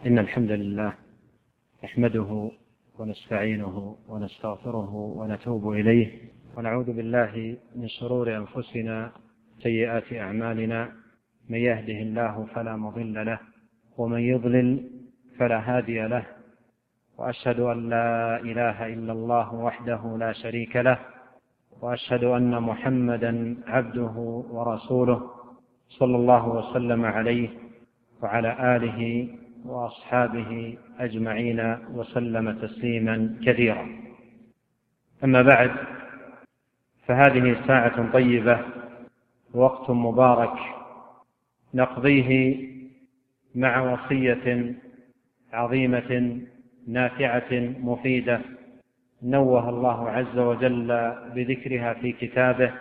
إن الحمد لله نحمده ونستعينه ونستغفره ونتوب إليه، ونعوذ بالله من شرور أنفسنا سيئات أعمالنا، من يهده الله فلا مضل له ومن يضلل فلا هادي له، وأشهد أن لا إله إلا الله وحده لا شريك له، وأشهد أن محمدا عبده ورسوله صلى الله وسلم عليه وعلى آله وأصحابه أجمعين وسلم تسليما كثيرا. أما بعد، فهذه ساعة طيبة، وقت مبارك نقضيه مع وصية عظيمة نافعة مفيدة نوه الله عز وجل بذكرها في كتابه،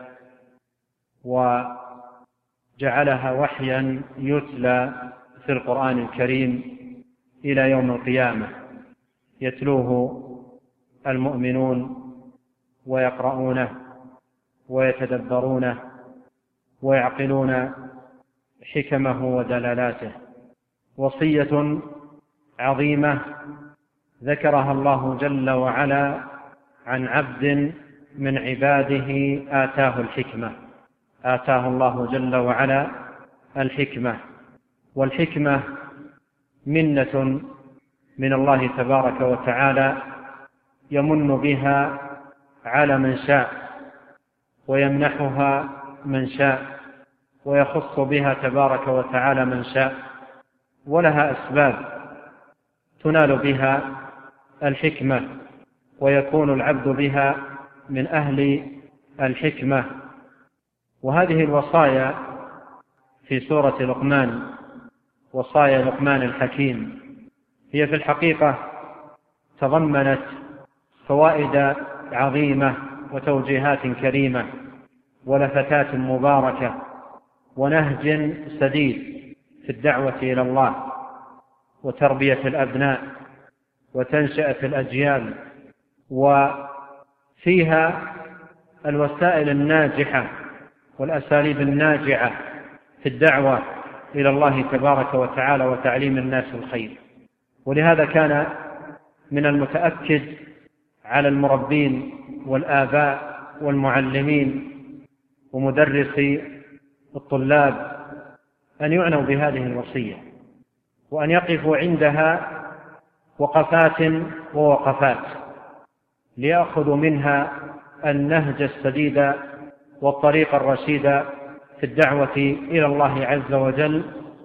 وجعلها وحيا يتلى في القرآن الكريم إلى يوم القيامة، يتلوه المؤمنون ويقرؤونه ويتدبرونه ويعقلون حكمه ودلالاته. وصية عظيمة ذكرها الله جل وعلا عن عبد من عباده آتاه الله جل وعلا الحكمة، والحكمة منة من الله تبارك وتعالى يمن بها على من شاء ويمنحها من شاء، ويخص بها تبارك وتعالى من شاء، ولها أسباب تنال بها الحكمة ويكون العبد بها من أهل الحكمة. وهذه الوصايا في سورة لقمان، وصايا لقمان الحكيم، هي في الحقيقة تضمنت فوائد عظيمة وتوجيهات كريمة ولفتات مباركة ونهج سديد في الدعوة إلى الله وتربية الأبناء وتنشئة الأجيال، وفيها الوسائل الناجحة والأساليب الناجعة في الدعوة إلى الله تبارك وتعالى وتعليم الناس الخير. ولهذا كان من المتأكد على المربين والآباء والمعلمين ومدرسي الطلاب أن يعنوا بهذه الوصية، وأن يقفوا عندها وقفات ووقفات ليأخذوا منها النهج السديد والطريق الرشيد في الدعوة إلى الله عز وجل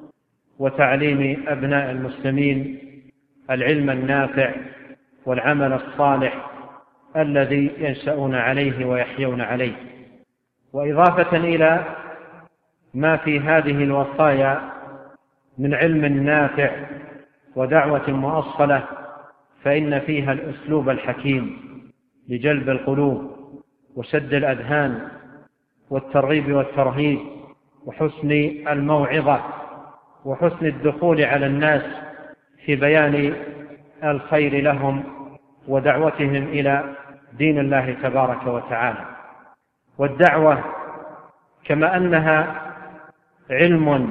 وتعليم أبناء المسلمين العلم النافع والعمل الصالح الذي ينشأون عليه ويحيون عليه. وإضافة إلى ما في هذه الوصايا من علم نافع ودعوة مؤصلة، فإن فيها الأسلوب الحكيم لجلب القلوب وشد الأذهان والترغيب والترهيب وحسن الموعظة وحسن الدخول على الناس في بيان الخير لهم ودعوتهم إلى دين الله تبارك وتعالى. والدعوة كما أنها علم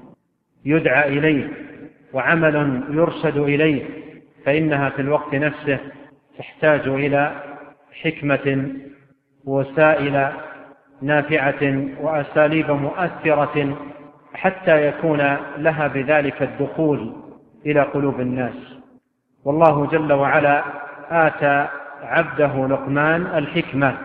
يدعى إليه وعمل يرشد إليه، فإنها في الوقت نفسه تحتاج إلى حكمة ووسائل نافعة وأساليب مؤثرة حتى يكون لها بذلك الدخول إلى قلوب الناس. والله جل وعلا آتى عبده لقمان الحكمة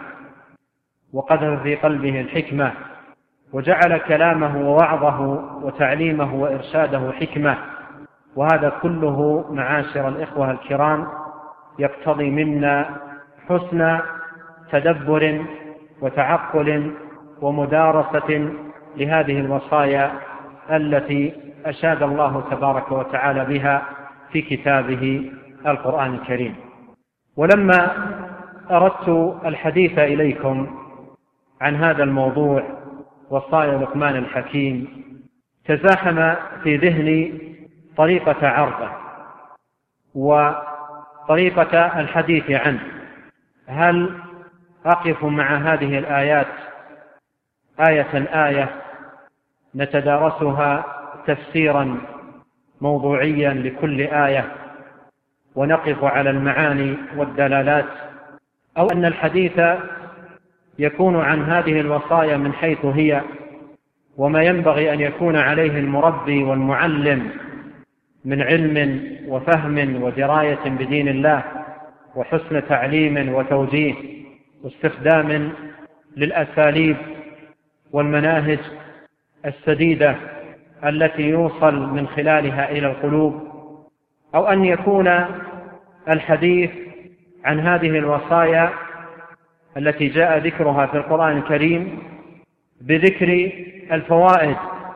وقذف في قلبه الحكمة، وجعل كلامه ووعظه وتعليمه وإرشاده حكمة. وهذا كله معاشر الإخوة الكرام يقتضي منا حسن تدبر وتعقل ومدارسة لهذه الوصايا التي أشاد الله تبارك وتعالى بها في كتابه القرآن الكريم. ولما أردت الحديث إليكم عن هذا الموضوع وصايا لقمان الحكيم، تزاحم في ذهني طريقة عرضه وطريقة الحديث عنه. هل أقف مع هذه الآيات آية نتدارسها تفسيرا موضوعيا لكل آية ونقف على المعاني والدلالات، أو أن الحديث يكون عن هذه الوصايا من حيث هي وما ينبغي أن يكون عليه المربي والمعلم من علم وفهم ودراية بدين الله وحسن تعليم وتوجيه واستخدام للأساليب والمناهج السديدة التي يوصل من خلالها إلى القلوب، أو أن يكون الحديث عن هذه الوصايا التي جاء ذكرها في القرآن الكريم بذكر الفوائد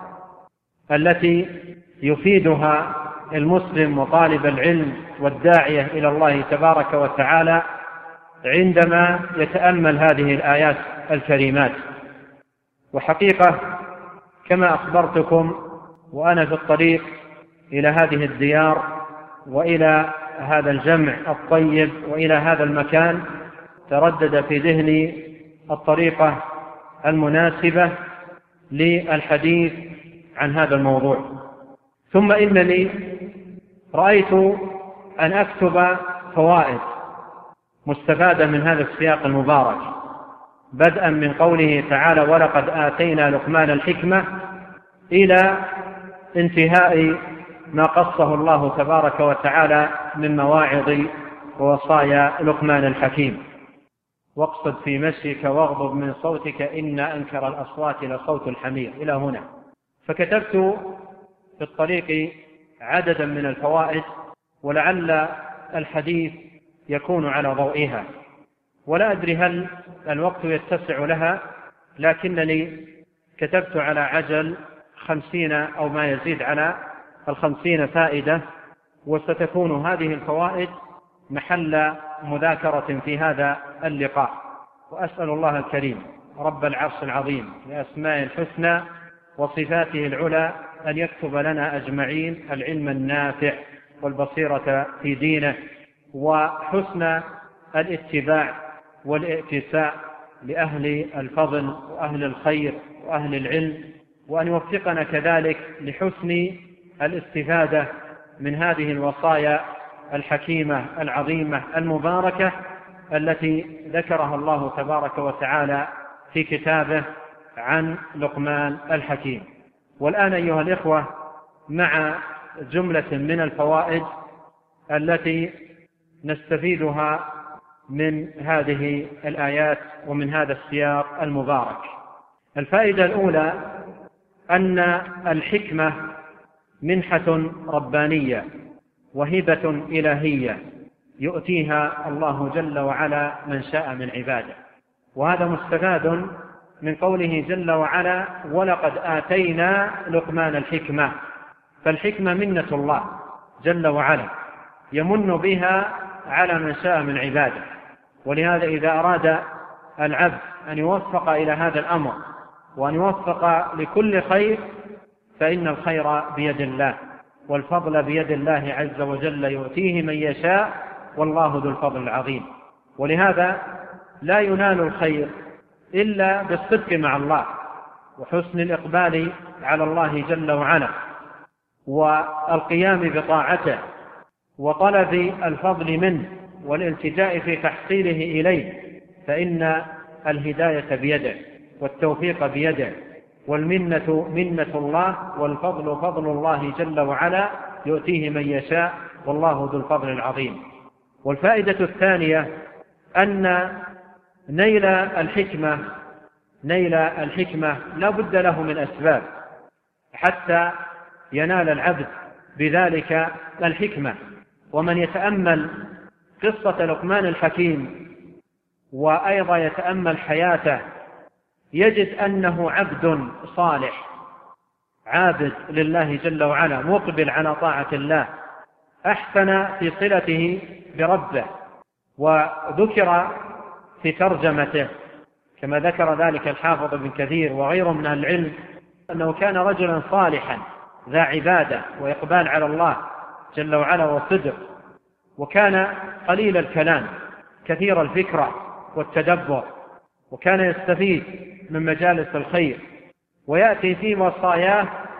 التي يفيدها المسلم وطالب العلم والداعية إلى الله تبارك وتعالى عندما يتأمل هذه الآيات الكريمات. وحقيقة كما أخبرتكم وأنا في الطريق إلى هذه الديار وإلى هذا الجمع الطيب وإلى هذا المكان، تردد في ذهني الطريقة المناسبة للحديث عن هذا الموضوع. ثم إنني رأيت أن أكتب فوائد مستفادة من هذا السياق المبارك، بدءا من قوله تعالى ولقد آتينا لقمان الحكمة إلى انتهاء ما قصه الله تبارك وتعالى من مواعظ ووصايا لقمان الحكيم. واقصد في مشيك واغضب من صوتك إن أنكر الأصوات لصوت الحمير إلى هنا. فكتبت في الطريق عددا من الفوائد ولعل الحديث يكون على ضوئها، ولا أدري هل الوقت يتسع لها، لكنني كتبت على عجل 50 أو ما يزيد على 50 فائدة، وستكون هذه الفوائد محل مذاكرة في هذا اللقاء. وأسأل الله الكريم رب العرش العظيم بأسماء الحسنى وصفاته العلى أن يكتب لنا أجمعين العلم النافع والبصيرة في دينه وحسن الاتباع والائتساء لأهل الفضل وأهل الخير وأهل العلم، وأن يوفقنا كذلك لحسن الاستفادة من هذه الوصايا الحكيمة العظيمة المباركة التي ذكرها الله تبارك وتعالى في كتابه عن لقمان الحكيم. والآن أيها الإخوة مع جملة من الفوائد التي نستفيدها من هذه الآيات ومن هذا السياق المبارك. الفائدة الأولى أن الحكمة منحة ربانية وهبة إلهية يؤتيها الله جل وعلا من شاء من عباده، وهذا مستفاد من قوله جل وعلا ولقد آتينا لقمان الحكمة. فالحكمة منة الله جل وعلا يمن بها على من شاء من عباده، ولهذا إذا أراد العبد أن يوفق إلى هذا الأمر وأن يوفق لكل خير فإن الخير بيد الله والفضل بيد الله عز وجل يؤتيه من يشاء والله ذو الفضل العظيم. ولهذا لا ينال الخير إلا بالصدق مع الله وحسن الإقبال على الله جل وعلا والقيام بطاعته وطلب الفضل منه والالتجاء في تحصيله إليه، فإن الهداية بيده والتوفيق بيده والمنة منة الله والفضل فضل الله جل وعلا يؤتيه من يشاء والله ذو الفضل العظيم. والفائدة الثانية أن نيل الحكمة لا بد له من أسباب حتى ينال العبد بذلك الحكمة. ومن يتأمل قصة لقمان الحكيم وأيضا يتأمل حياته يجد أنه عبد صالح عابد لله جل وعلا مقبل على طاعة الله، أحسن في صلته بربه. وذكر في ترجمته كما ذكر ذلك الحافظ ابن كثير وغيره من العلم أنه كان رجلا صالحا ذا عبادة وإقبال على الله جل وعلا وصدق، وكان قليل الكلام كثير الفكرة والتدبر، وكان يستفيد من مجالس الخير، ويأتي في وصاياه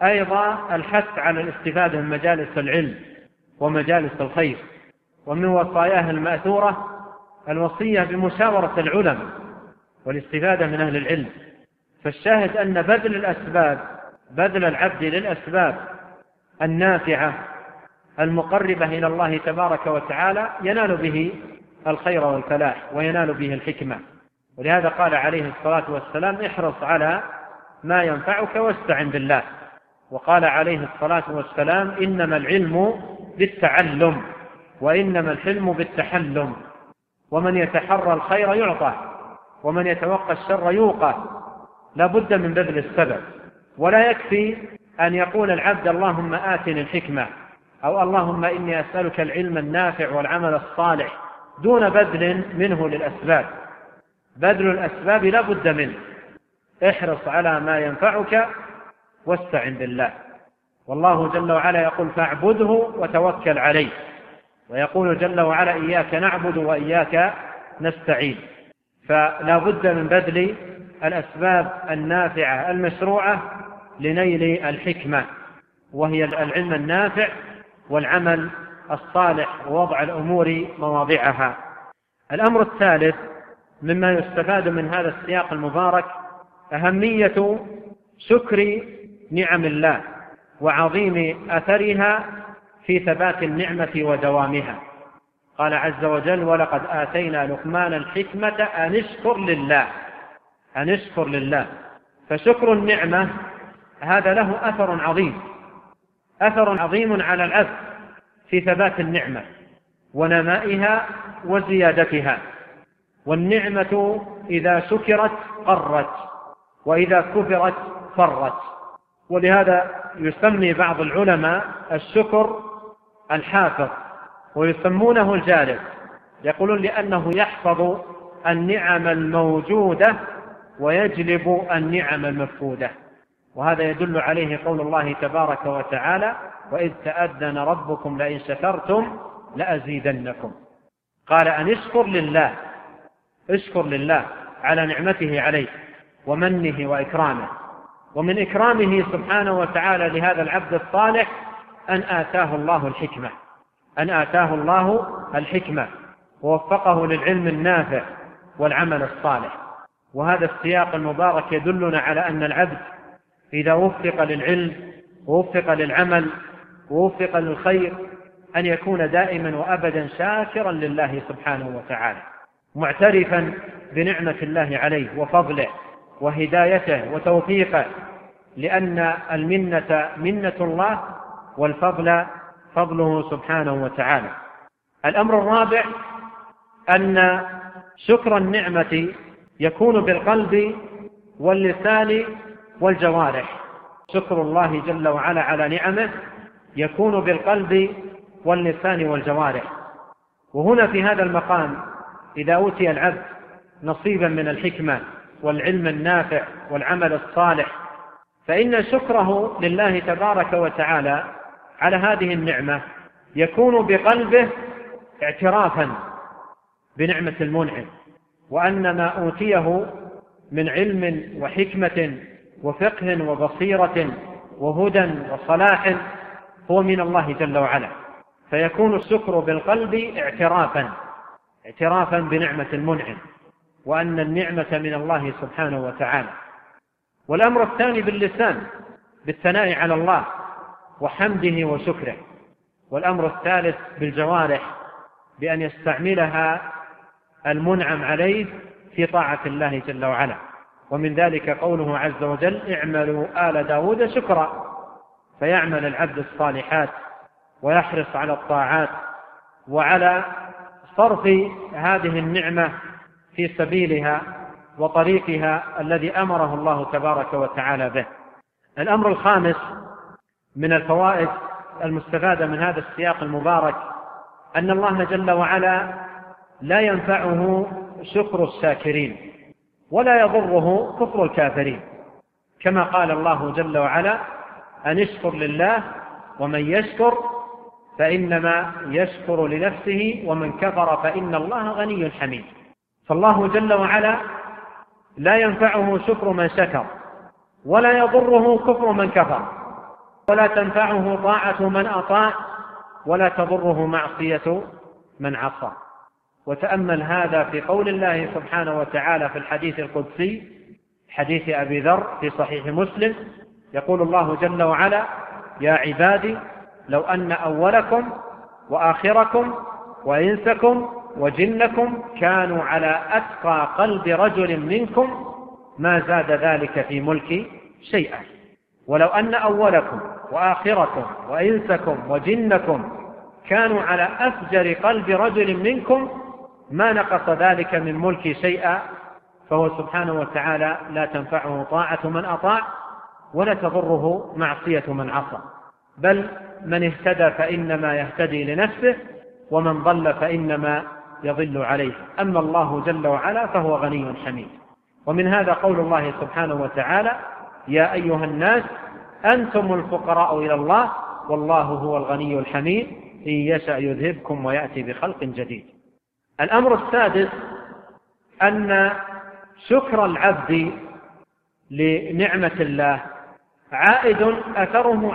أيضا الحث على الاستفادة من مجالس العلم ومجالس الخير. ومن وصاياه المأثورة الوصية بمشاورة العلماء والاستفادة من أهل العلم. فالشاهد أن بذل العبد للأسباب النافعة المقربة إلى الله تبارك وتعالى ينال به الخير والفلاح وينال به الحكمة. ولهذا قال عليه الصلاة والسلام: احرص على ما ينفعك واستعن بالله. وقال عليه الصلاة والسلام: إنما العلم بالتعلم وإنما الحلم بالتحلم، ومن يتحرى الخير يعطى ومن يتوقى الشر يوقى. لا بد من بذل السبب، ولا يكفي أن يقول العبد: اللهم آتني الحكمة، أو اللهم إني أسألك العلم النافع والعمل الصالح، دون بذل منه للأسباب. بذل الأسباب لا بد منه. احرص على ما ينفعك واستعن بالله. والله جل وعلا يقول: فاعبده وتوكل عليه. ويقول جل وعلا: إياك نعبد وإياك نستعين. فلا بد من بذل الأسباب النافعة المشروعة لنيل الحكمة، وهي العلم النافع والعمل الصالح ووضع الأمور مواضعها. الأمر الثالث مما يستفاد من هذا السياق المبارك أهمية شكر نعم الله وعظيم أثرها في ثبات النعمة ودوامها. قال عز وجل: ولقد آتينا لقمان الحكمة أن اشكر لله. أن اشكر لله. فشكر النعمة هذا له أثر عظيم على العبد في ثبات النعمة ونمائها وزيادتها. والنعمة إذا شكرت قرت، وإذا كفرت فرت. ولهذا يسمي بعض العلماء الشكر الحافظ، ويسمونه الجالب. يقولون: لأنه يحفظ النعم الموجودة ويجلب النعم المفقودة. وهذا يدل عليه قول الله تبارك وتعالى: وإذ تأذن ربكم لئن شكرتم لأزيدنكم. قال: أن اشكر لله على نعمته عليه ومنه وإكرامه. ومن إكرامه سبحانه وتعالى لهذا العبد الصالح أن آتاه الله الحكمة ووفقه للعلم النافع والعمل الصالح. وهذا السياق المبارك يدلنا على أن العبد إذا وفق للعلم ووفق للعمل ووفق للخير أن يكون دائما وأبدا شاكرا لله سبحانه وتعالى، معترفا بنعمة الله عليه وفضله وهدايته وتوفيقه، لأن المنة منة الله والفضل فضله سبحانه وتعالى. الأمر الرابع أن شكر النعمة يكون بالقلب واللسان والجوارح. شكر الله جل وعلا على نعمه يكون بالقلب واللسان والجوارح. وهنا في هذا المقام إذا أوتي العبد نصيبا من الحكمة والعلم النافع والعمل الصالح، فإن شكره لله تبارك وتعالى على هذه النعمة يكون بقلبه اعترافا بنعمة المنعم، وأن ما أوتيه من علم وحكمة وفقه وبصيرة وهدى وصلاح هو من الله جل وعلا. فيكون الشكر بالقلب اعترافا بنعمة المنعم، وأن النعمة من الله سبحانه وتعالى. والأمر الثاني باللسان بالثناء على الله وحمده وشكره. والأمر الثالث بالجوارح بأن يستعملها المنعم عليه في طاعة الله جل وعلا. ومن ذلك قوله عز وجل: اعملوا آل داود شكرا. فيعمل العبد الصالحات ويحرص على الطاعات وعلى صرف هذه النعمة في سبيلها وطريقها الذي أمره الله تبارك وتعالى به. الأمر الخامس من الفوائد المستفادة من هذا السياق المبارك أن الله جل وعلا لا ينفعه شكر الشاكرين ولا يضره كفر الكافرين، كما قال الله جل وعلا: أن اشكر لله ومن يشكر فإنما يشكر لنفسه ومن كفر فإن الله غني حميد. فالله جل وعلا لا ينفعه شكر من شكر ولا يضره كفر من كفر، ولا تنفعه طاعة من أطاع ولا تضره معصية من عصى. وتأمل هذا في قول الله سبحانه وتعالى في الحديث القدسي، حديث أبي ذر في صحيح مسلم، يقول الله جل وعلا: يا عبادي لو أن أولكم وآخركم وإنسكم وجنكم كانوا على أتقى قلب رجل منكم ما زاد ذلك في ملكي شيئا. ولو أن أولكم وآخركم وإنسكم وجنكم كانوا على أفجر قلب رجل منكم ما نقص ذلك من ملكي شيئا. فهو سبحانه وتعالى لا تنفعه طاعة من أطاع ولا تضره معصية من عصى، بل من اهتدى فإنما يهتدي لنفسه ومن ضل فإنما يضل عليه. أما الله جل وعلا فهو غني حميد. ومن هذا قول الله سبحانه وتعالى: يا أيها الناس أنتم الفقراء إلى الله والله هو الغني الحميد إن يشأ يذهبكم ويأتي بخلق جديد. الأمر السادس أن شكر العبد لنعمة الله عائد أثره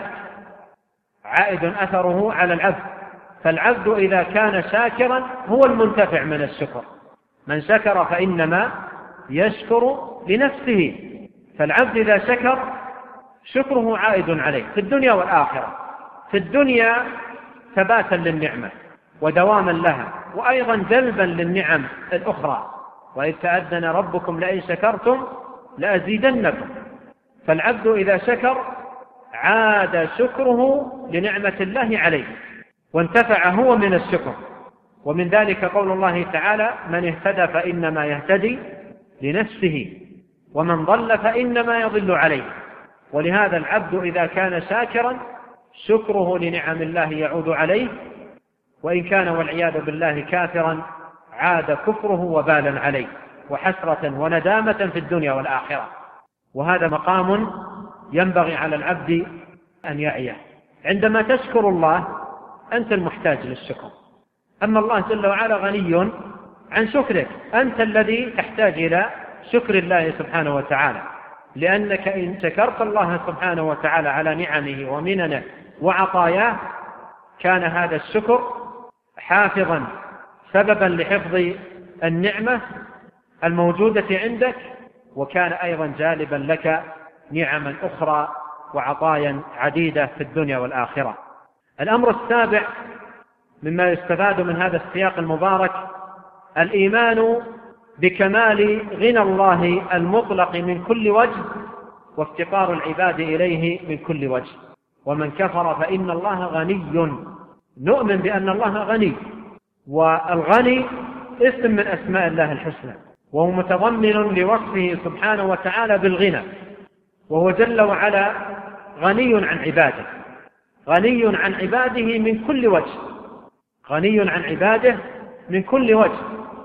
على العبد، فالعبد إذا كان شاكرا هو المنتفع من الشكر. من شكر فإنما يشكر لنفسه، فالعبد إذا شكر شكره عائد عليه في الدنيا والآخرة. في الدنيا ثباتا للنعمة ودواما لها، وأيضا جلبا للنعم الأخرى، وإذ تأذن ربكم لئن شكرتم لأزيدنكم. فالعبد إذا شكر عاد شكره لنعمة الله عليه وانتفع هو من الشكر. ومن ذلك قول الله تعالى: من اهتدى فإنما يهتدي لنفسه ومن ضل فإنما يضل عليه. ولهذا العبد إذا كان شاكرا شكره لنعم الله يعود عليه، وإن كان والعياذ بالله كافرا عاد كفره وبالا عليه وحسرة وندامة في الدنيا والآخرة. وهذا مقام ينبغي على العبد أن يعيه. عندما تشكر الله أنت المحتاج للشكر، أما الله جل وعلا غني عن شكرك، أنت الذي تحتاج إلى شكر الله سبحانه وتعالى، لأنك إن شكرت الله سبحانه وتعالى على نعمه ومننه وعطاياه كان هذا الشكر حافظا سببا لحفظ النعمة الموجودة عندك، وكان أيضا جالبا لك نعما أخرى وعطايا عديدة في الدنيا والآخرة. الأمر السابع مما يستفاد من هذا السياق المبارك الإيمان بكمال غنى الله المطلق من كل وجه وافتقار العباد إليه من كل وجه. ومن كفر فإن الله غني، نؤمن بأن الله غني، والغني اسم من أسماء الله الحسنى، وهو متضمن لوصفه سبحانه وتعالى بالغنى، وهو جل وعلا غني عن عباده، غني عن عباده من كل وجه، غني عن عباده من كل وجه،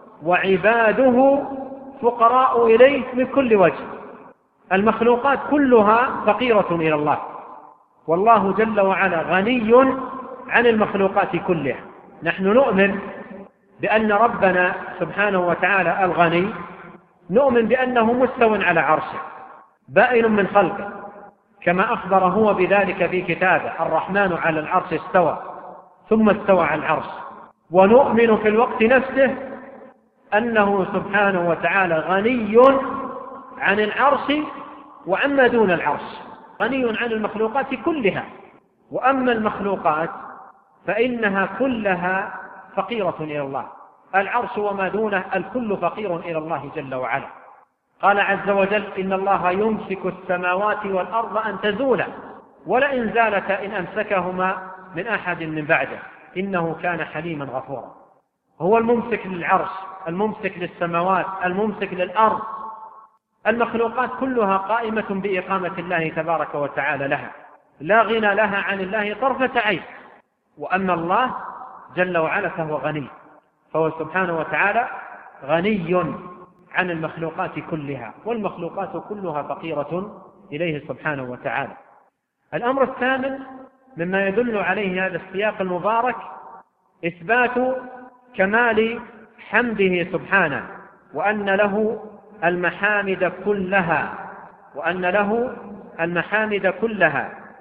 وعباده فقراء إليه من كل وجه. المخلوقات كلها فقيرة إلى الله، والله جل وعلا غني عن المخلوقات كلها. نحن نؤمن بأن ربنا سبحانه وتعالى الغني، نؤمن بأنه مستو على عرشه بائن من خلقه، كما أخبر هو بذلك في كتابه: الرحمن على العرش استوى ثم استوى على العرش. ونؤمن في الوقت نفسه أنه سبحانه وتعالى غني عن العرش وعما دون العرش، غني عن المخلوقات كلها. وأما المخلوقات فإنها كلها فقيرة إلى الله، العرش وما دونه الكل فقير إلى الله جل وعلا. قال عز وجل: إن الله يمسك السماوات والأرض أن تزولا ولئن زالتا إن أمسكهما من أحد من بعده إنه كان حليما غفورا. هو الممسك للعرش، الممسك للسماوات، الممسك للأرض. المخلوقات كلها قائمة بإقامة الله تبارك وتعالى لها، لا غنى لها عن الله طرفة عين. وأما الله جل وعلا فهو غني، فهو سبحانه وتعالى غني عن المخلوقات كلها، والمخلوقات كلها فقيرة إليه سبحانه وتعالى. الأمر الثامن مما يدل عليه هذا السياق المبارك إثبات كمال حمده سبحانه، وأن له المحامد كلها، وأن له المحامد كلها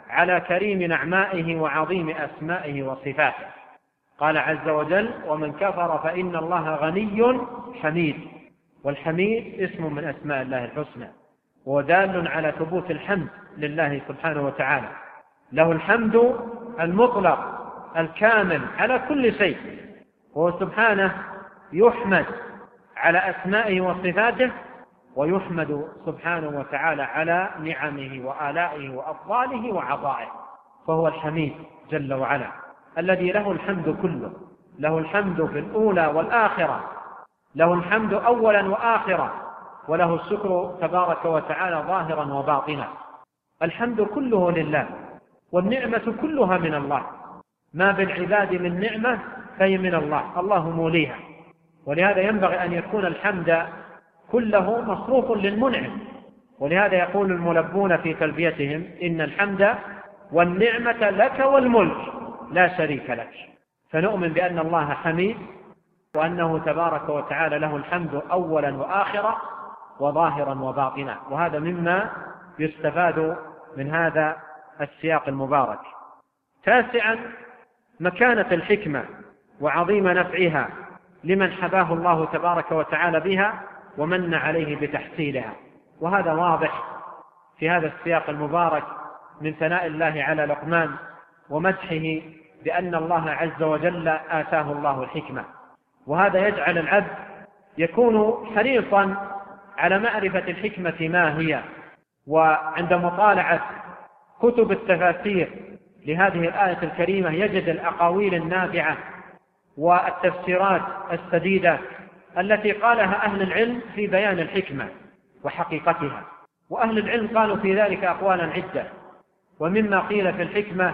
على كريم نعمائه وعظيم أسمائه وصفاته. قال عز وجل: ومن كفر فإن الله غني حميد. والحميد اسم من أسماء الله الحسنى، ودال على ثبوت الحمد لله سبحانه وتعالى. له الحمد المطلق الكامل على كل شيء، وهو سبحانه يحمد على أسمائه وصفاته، ويحمد سبحانه وتعالى على نعمه وآلائه وأفضاله وعطائه، فهو الحميد جل وعلا الذي له الحمد كله، له الحمد في الأولى والآخرة، له الحمد أولا وآخرة، وله الشكر تبارك وتعالى ظاهرا وباطنا. الحمد كله لله، والنعمة كلها من الله، ما بالعباد من نعمة فهي من الله، الله موليها. ولهذا ينبغي أن يكون الحمد كله مصروف للمنعم، ولهذا يقول الملبون في تلبيتهم: إن الحمد والنعمة لك والملك لا شريك لك. فنؤمن بأن الله حميد، وأنه تبارك وتعالى له الحمد أولا وآخرا وظاهرا وباطنا. وهذا مما يستفاد من هذا السياق المبارك. تاسعا، مكانة الحكمة وعظيم نفعها لمن حباه الله تبارك وتعالى بها ومن عليه بتحصيلها. وهذا واضح في هذا السياق المبارك من ثناء الله على لقمان ومدحه بأن الله عز وجل آتاه الله الحكمة. وهذا يجعل العبد يكون حريصا على معرفة الحكمة ما هي، وعند مطالعة كتب التفاسير لهذه الآية الكريمة يجد الأقاويل النافعة والتفسيرات السديدة التي قالها أهل العلم في بيان الحكمة وحقيقتها. وأهل العلم قالوا في ذلك أقوالا عدة، ومما قيل في الحكمة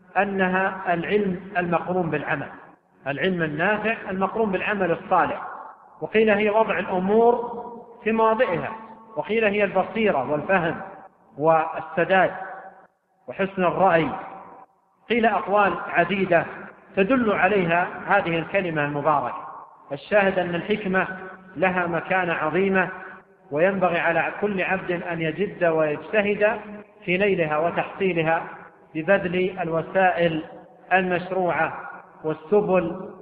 أنها العلم المقرون بالعمل، العلم النافع المقرون بالعمل الصالح، وقيل هي وضع الأمور في مواضعها، وقيل هي البصيرة والفهم والسداد وحسن الرأي. قيل أقوال عديدة تدل عليها هذه الكلمة المباركة. الشاهد أن الحكمة لها مكانة عظيمة، وينبغي على كل عبد أن يجد ويجتهد في نيلها وتحصيلها ببذل الوسائل المشروعة والسبل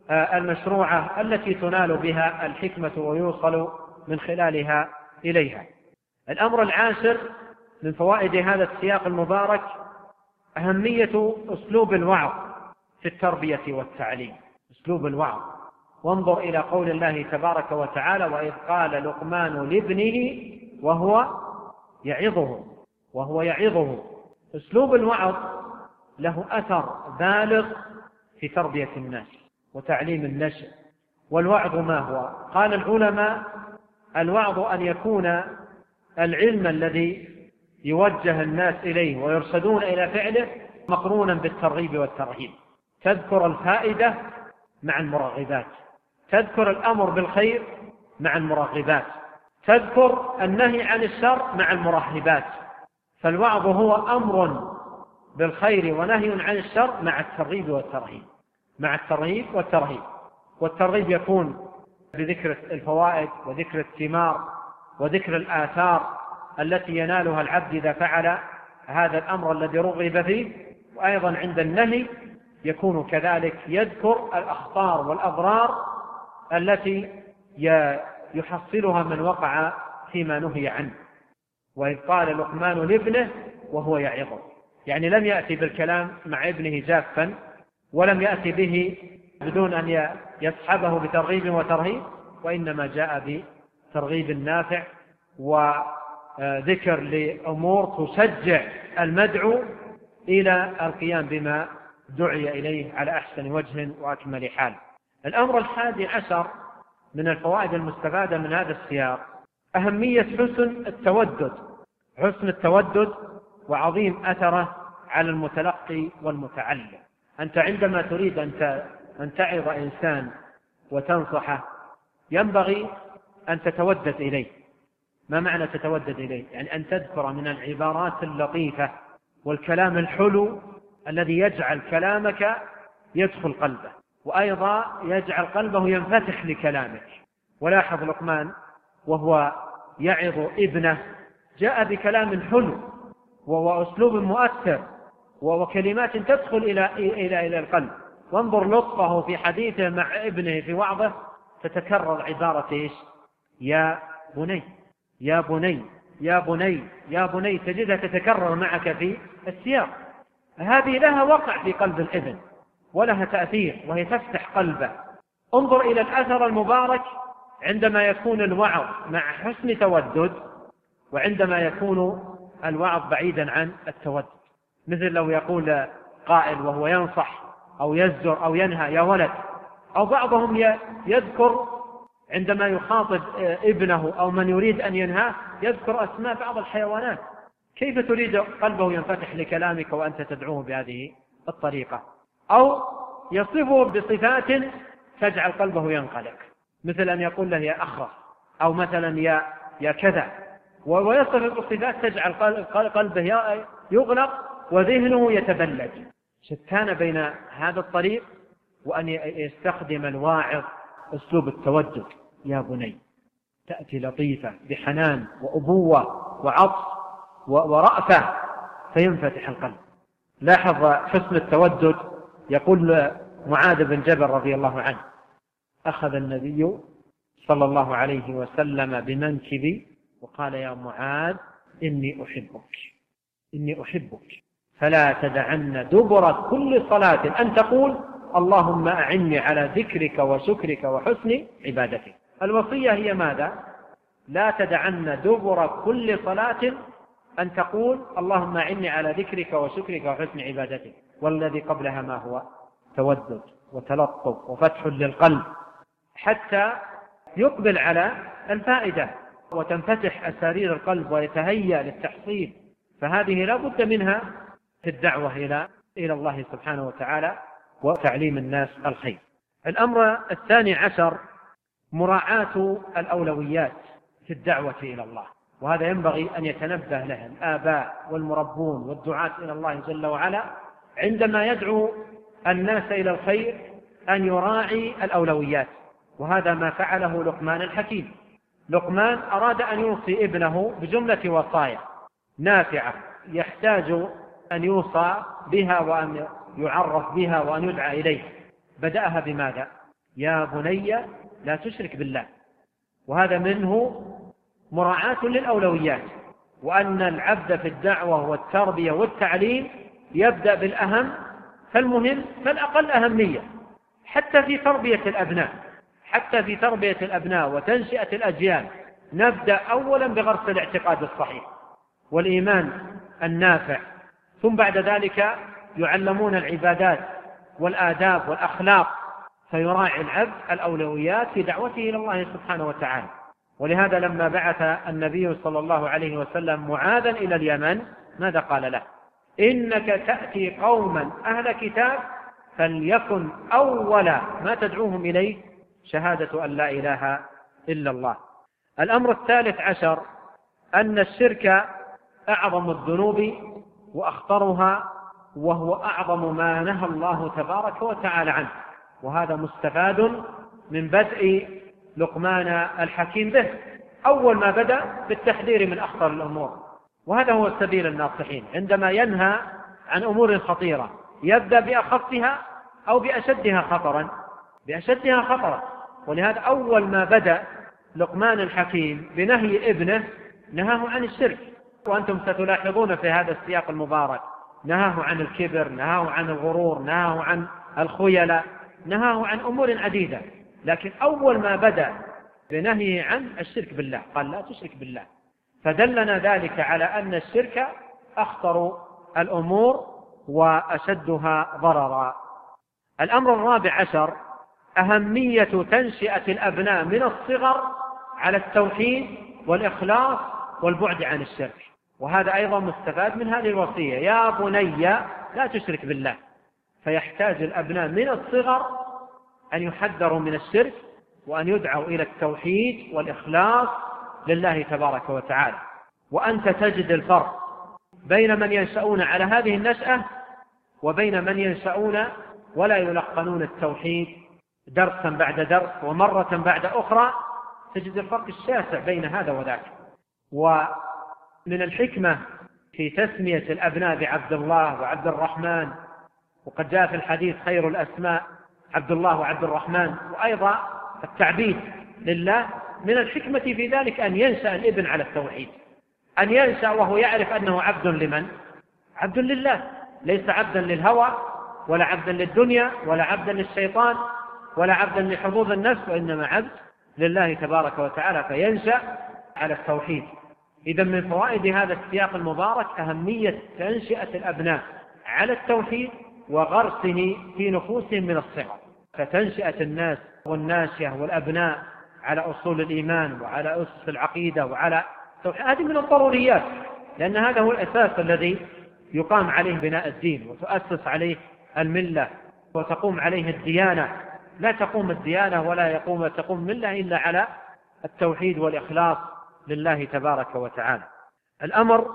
المشروعة التي تنال بها الحكمة ويوصل من خلالها إليها. الأمر العاشر من فوائد هذا السياق المبارك أهمية أسلوب الوعظ في التربية والتعليم. أسلوب الوعظ، وانظر إلى قول الله تبارك وتعالى: وإذ قال لقمان لابنه وهو يعظه. أسلوب الوعظ له أثر بالغ في تربية الناس وتعليم النشء. والوعظ ما هو؟ قال العلماء: الوعظ أن يكون العلم الذي يوجه الناس إليه ويرشدون إلى فعله مقرونا بالترغيب والترهيب. تذكر الفائدة مع المرغبات، تذكر الأمر بالخير مع المرغبات، تذكر النهي عن الشر مع المرهبات. فالوعظ هو أمر بالخير ونهي عن الشر مع الترغيب والترهيب، مع الترغيب والترهيب. والترغيب يكون بذكر الفوائد وذكر الثمار وذكر الآثار التي ينالها العبد إذا فعل هذا الأمر الذي رغب فيه. وأيضا عند النهي يكون كذلك يذكر الأخطار والأضرار التي يحصلها من وقع فيما نهي عنه. وإذ قال لقمان لابنه وهو يعظه، يعني لم يأتي بالكلام مع ابنه جافا، ولم يأتي به بدون أن يصحبه بترغيب وترهيب، وإنما جاء بترغيب نافع وذكر لأمور تشجع المدعو إلى القيام بما دعي إليه على أحسن وجه وأكمل حال. الأمر 11 من الفوائد المستفادة من هذا السياق أهمية حسن التودد وعظيم أثره على المتلقي والمتعلم. أنت عندما تريد أن تعظ إنسان وتنصحه ينبغي أن تتودد إليه. ما معنى تتودد إليه؟ يعني أن تذكر من العبارات اللطيفة والكلام الحلو الذي يجعل كلامك يدخل قلبه، وأيضا يجعل قلبه ينفتح لكلامك. ولاحظ لقمان وهو يعظ ابنه جاء بكلام حلو وأسلوب مؤثر وكلمات تدخل إلى القلب. وانظر لطفه في حديثه مع ابنه في وعظه، تتكرر عبارة إيش؟ يا بني يا بني يا بني يا بني، تجدها تتكرر معك في السياق. هذه لها وقع في قلب الابن ولها تأثير، وهي تفتح قلبه. انظر إلى الأثر المبارك عندما يكون الوعظ مع حسن تودد، وعندما يكون الوعظ بعيدا عن التودد. مثل لو يقول قائل وهو ينصح أو يزجر أو ينهى يا ولد، أو بعضهم يذكر عندما يخاطب ابنه أو من يريد أن ينهاه يذكر أسماء بعض الحيوانات. كيف تريد قلبه ينفتح لكلامك وأنت تدعوه بهذه الطريقة؟ أو يصفه بصفات تجعل قلبه ينقلق، مثل أن يقول له يا أخرس، أو مثلا يا كذا، ويصف بصفات تجعل قلبه يغلق وذهنه يتبلد. شتان بين هذا الطريق وأن يستخدم الواعظ أسلوب التودد. يا بني، تأتي لطيفة بحنان وأبوة وعطف ورأفة فينفتح القلب. لاحظ حسن التودد. يقول معاذ بن جبل رضي الله عنه: أخذ النبي صلى الله عليه وسلم بمنكبي وقال: يا معاذ إني أحبك فلا تدعن دبر كل صلاة أن تقول اللهم أعني على ذكرك وشكرك وحسن عبادتك. الوصية هي ماذا؟ لا تدعن دبر كل صلاة أن تقول اللهم أعني على ذكرك وشكرك وحسن عبادتك. والذي قبلها ما هو؟ تودد وتلطف وفتح للقلب حتى يقبل على الفائدة وتنفتح أسارير القلب ويتهيأ للتحصيل. فهذه لا بد منها في الدعوة إلى الله سبحانه وتعالى وتعليم الناس الخير. الأمر الثاني عشر مراعاة الأولويات في الدعوة إلى الله، وهذا ينبغي أن يتنبه له الآباء والمربون والدعاة إلى الله جل وعلا عندما يدعو الناس إلى الخير، أن يراعي الأولويات. وهذا ما فعله لقمان الحكيم. لقمان أراد أن يوصي ابنه بجملة وصايا نافعة يحتاج أن يوصى بها وأن يعرف بها وأن يدعى إليه. بدأها بماذا؟ يا بني لا تشرك بالله. وهذا منه مراعاة للأولويات، وأن العبد في الدعوة والتربية والتعليم يبدأ بالأهم فالمهم فالأقل أهمية. حتى في تربية الأبناء وتنشئة الأجيال نبدأ أولا بغرس الاعتقاد الصحيح والإيمان النافع، ثم بعد ذلك يعلمون العبادات والآداب والأخلاق، فيراعي العبد الأولويات في دعوته إلى الله سبحانه وتعالى. ولهذا لما بعث النبي صلى الله عليه وسلم معاذا إلى اليمن ماذا قال له؟ إنك تأتي قوما أهل كتاب فليكن أول ما تدعوهم إليه شهادة أن لا إله إلا الله. الأمر الثالث عشر أن الشرك أعظم الذنوب وأخطرها، وهو أعظم ما نهى الله تبارك وتعالى عنه. وهذا مستفاد من بدء لقمان الحكيم به. أول ما بدأ بالتحذير من أخطر الأمور، وهذا هو سبيل الناصحين عندما ينهى عن أمور خطيرة يبدأ بأخفها أو بأشدها خطرا. ولهذا أول ما بدأ لقمان الحكيم بنهي ابنه نهاه عن الشرك. وأنتم ستلاحظون في هذا السياق المبارك نهاه عن الكبر، نهاه عن الغرور، نهاه عن الخيلاء، نهاه عن أمور عديدة. لكن أول ما بدأ بنهيه عن الشرك بالله قال لا تشرك بالله، فدلنا ذلك على أن الشرك أخطر الأمور وأشدها ضررا. الأمر الرابع عشر أهمية تنشئة الأبناء من الصغر على التوحيد والإخلاص والبعد عن الشرك. وهذا أيضا مستفاد من هذه الوصية: يا بني لا تشرك بالله. فيحتاج الأبناء من الصغر أن يحذروا من الشرك وأن يدعوا إلى التوحيد والإخلاص لله تبارك وتعالى. وأنت تجد الفرق بين من ينشأون على هذه النشأة وبين من ينشأون ولا يلقنون التوحيد درسا بعد درس ومرة بعد أخرى. تجد الفرق الشاسع بين هذا وذاك. ومن الحكمة في تسمية الأبناء بعبد الله وعبد الرحمن، وقد جاء في الحديث خير الأسماء عبد الله وعبد الرحمن، وأيضا التعبيد لله. من الحكمة في ذلك أن ينشأ الابن على التوحيد، أن ينشأ وهو يعرف أنه عبد لمن؟ عبد لله، ليس عبدا للهوى ولا عبدا للدنيا ولا عبدا للشيطان ولا عبدا لحظوظ النفس، وإنما عبد لله تبارك وتعالى، فينشأ على التوحيد. إذا من فوائد هذا السياق المبارك أهمية تنشئة الأبناء على التوحيد وغرسه في نفوسهم من الصغر، فتنشئة الناس والناشئة والأبناء على أصول الإيمان وعلى أسس العقيدة وعلى التوحيد، هذه من الضروريات، لأن هذا هو الأساس الذي يقام عليه بناء الدين وتؤسس عليه الملة وتقوم عليه الديانة. لا تقوم الديانة ولا تقوم ملة إلا على التوحيد والإخلاص لله تبارك وتعالى. الأمر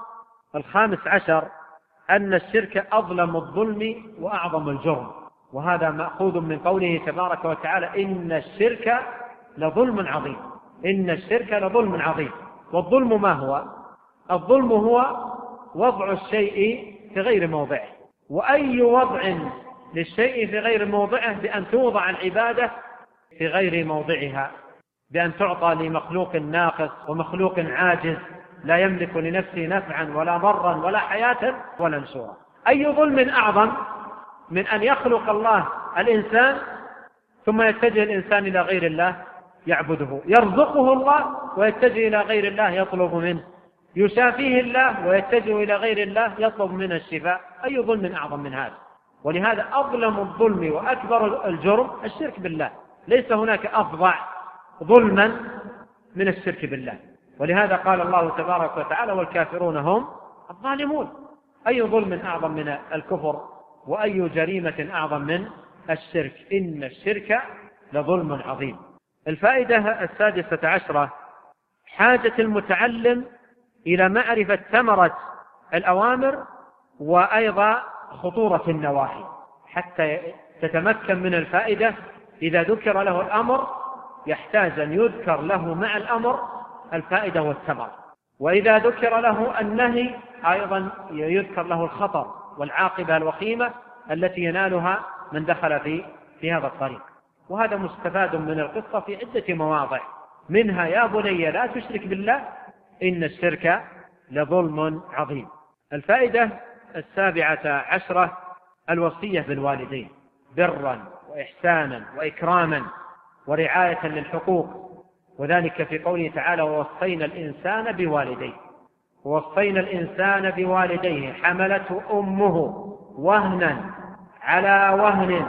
15 أن الشرك أظلم الظلم وأعظم الجرم، وهذا مأخوذ من قوله تبارك وتعالى إن الشرك لظلم عظيم. إن الشرك لظلم عظيم. والظلم ما هو؟ الظلم هو وضع الشيء في غير موضعه، وأي وضع للشيء في غير موضعه بأن توضع العبادة في غير موضعها، بأن تعطى لمخلوق ناقص ومخلوق عاجز لا يملك لنفسه نفعا ولا ضرا ولا حياة ولا نشورا. أي ظلم أعظم من أن يخلق الله الإنسان ثم يتجه الإنسان إلى غير الله يعبده، يرزقه الله ويتجه إلى غير الله يطلب منه، يشافيه الله ويتجه إلى غير الله يطلب منه الشفاء. أي ظلم أعظم من هذا؟ ولهذا أظلم الظلم وأكبر الجرم الشرك بالله، ليس هناك أفظع ظلما من الشرك بالله. ولهذا قال الله تبارك وتعالى والكافرون هم الظالمون. أي ظلم أعظم من الكفر وأي جريمة أعظم من الشرك؟ إن الشرك لظلم عظيم. الفائدة 16 حاجة المتعلم إلى معرفة ثمرة الأوامر وأيضا خطورة النواهي حتى تتمكن من الفائدة. إذا ذكر له الأمر يحتاج أن يذكر له مع الأمر الفائدة والثمرة، وإذا ذكر له النهي أيضا يذكر له الخطر والعاقبة الوخيمة التي ينالها من دخل في هذا الطريق. وهذا مستفاد من القصة في عدة مواضع، منها يا بني لا تشرك بالله إن الشرك لظلم عظيم. الفائدة 17 الوصية بالوالدين برا وإحسانا وإكراما ورعاية للحقوق، وذلك في قوله تعالى ووصينا الإنسان بوالديه. ووصينا الإنسان بوالديه حملته أمه وهنا على وهن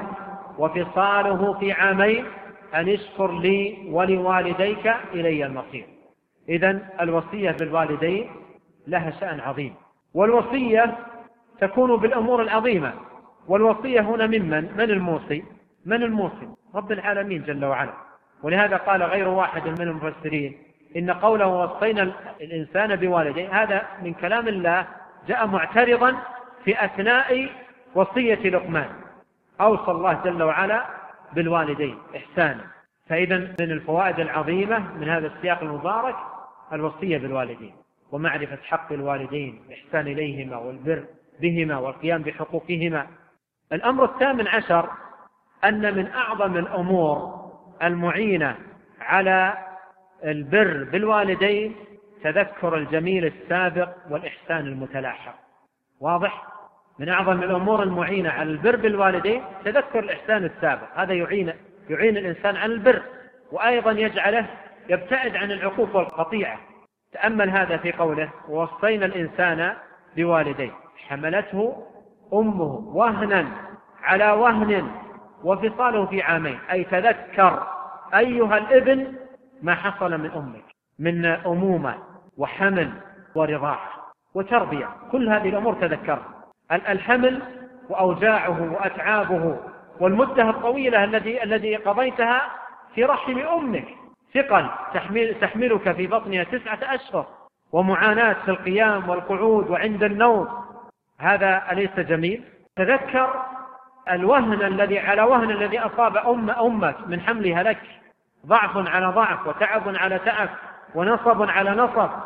وفصاله في عامين أن اشكر لي ولوالديك إلي المصير. إذن الوصية بالوالدين لها شأن عظيم، والوصية تكون بالأمور العظيمة. والوصية هنا من الموصي؟ من الموصي؟ رب العالمين جل وعلا. ولهذا قال غير واحد من المفسرين إن قوله وصينا الإنسان بوالديه هذا من كلام الله جاء معترضا في أثناء وصية لقمان، أوصى الله جل وعلا بالوالدين إحسانا. فإذا من الفوائد العظيمة من هذا السياق المبارك الوصية بالوالدين ومعرفة حق الوالدين الإحسان إليهما والبر بهما والقيام بحقوقهما. الأمر 18 أن من أعظم الأمور المعينة على البر بالوالدين تذكر الجميل السابق والإحسان المتلاحق. واضح؟ من أعظم الأمور المعينة على البر بالوالدين تذكر الإحسان السابق، هذا يعين الإنسان على البر وأيضا يجعله يبتعد عن العقوق والقطيعة. تأمل هذا في قوله ووصينا الإنسان بوالديه حملته أمه وهنا على وهن وفصاله في عامين، أي تذكر أيها الابن ما حصل من أمك من أمومة وحمل ورضاعة وتربية، كل هذه الأمور تذكر. الحمل وأوجاعه وأتعابه والمدة الطويلة الذي قضيتها في رحم أمك، ثقل تحملك في بطنها 9 أشهر، ومعاناة في القيام والقعود وعند النوم، هذا أليس جميل؟ تذكر الوهن الذي على وهن الذي أصاب أمك من حملها لك، ضعف على ضعف وتعب على تعب ونصب على نصب،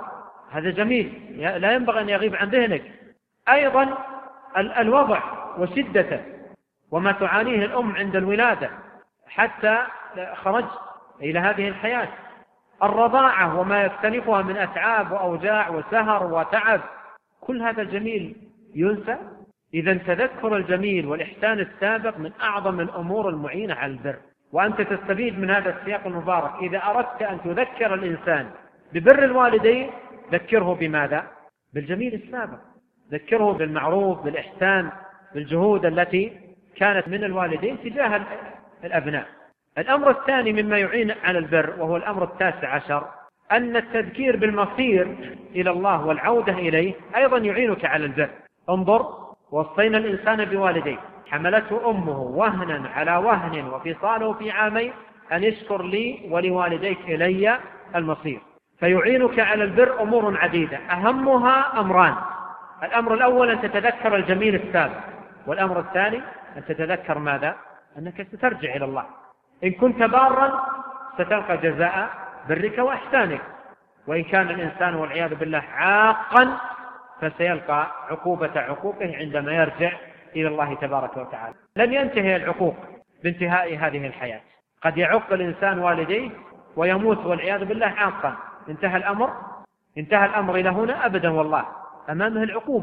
هذا جميل لا ينبغي أن يغيب عن ذهنك. أيضا الوضع وشدته وما تعانيه الأم عند الولادة حتى خرج إلى هذه الحياة، الرضاعة وما يختلفها من أتعاب وأوجاع وسهر وتعب، كل هذا الجميل ينسى. إذا تذكر الجميل والإحسان السابق من أعظم الأمور المعينة على البر، وأنت تستفيد من هذا السياق المبارك. إذا أردت أن تذكر الإنسان ببر الوالدين ذكره بماذا؟ بالجميل السابق، ذكره بالمعروف بالإحسان بالجهود التي كانت من الوالدين تجاه الأبناء. الأمر الثاني مما يعين على البر وهو الأمر 19 أن التذكير بالمصير إلى الله والعودة إليه أيضا يعينك على البر. انظر، وصينا الإنسان بوالديه حملته أمه وهنا على وهن وفصاله في عامين أن اشكر لي ولوالديك إلي المصير. فيعينك على البر أمور عديدة، أهمها أمران: الأمر الأول أن تتذكر الجميل السابق، والأمر الثاني أن تتذكر ماذا؟ أنك سترجع إلى الله. إن كنت بارا ستلقى جزاء برك وإحسانك، وإن كان الإنسان والعياذ بالله عاقا فسيلقى عقوبة عقوقه عندما يرجع إلى الله تبارك وتعالى. لن ينتهي العقوق بانتهاء هذه الحياة، قد يعق الإنسان والديه ويموت والعياذ بالله عاقا. انتهى الأمر إلى هنا؟ أبدا والله، أمامه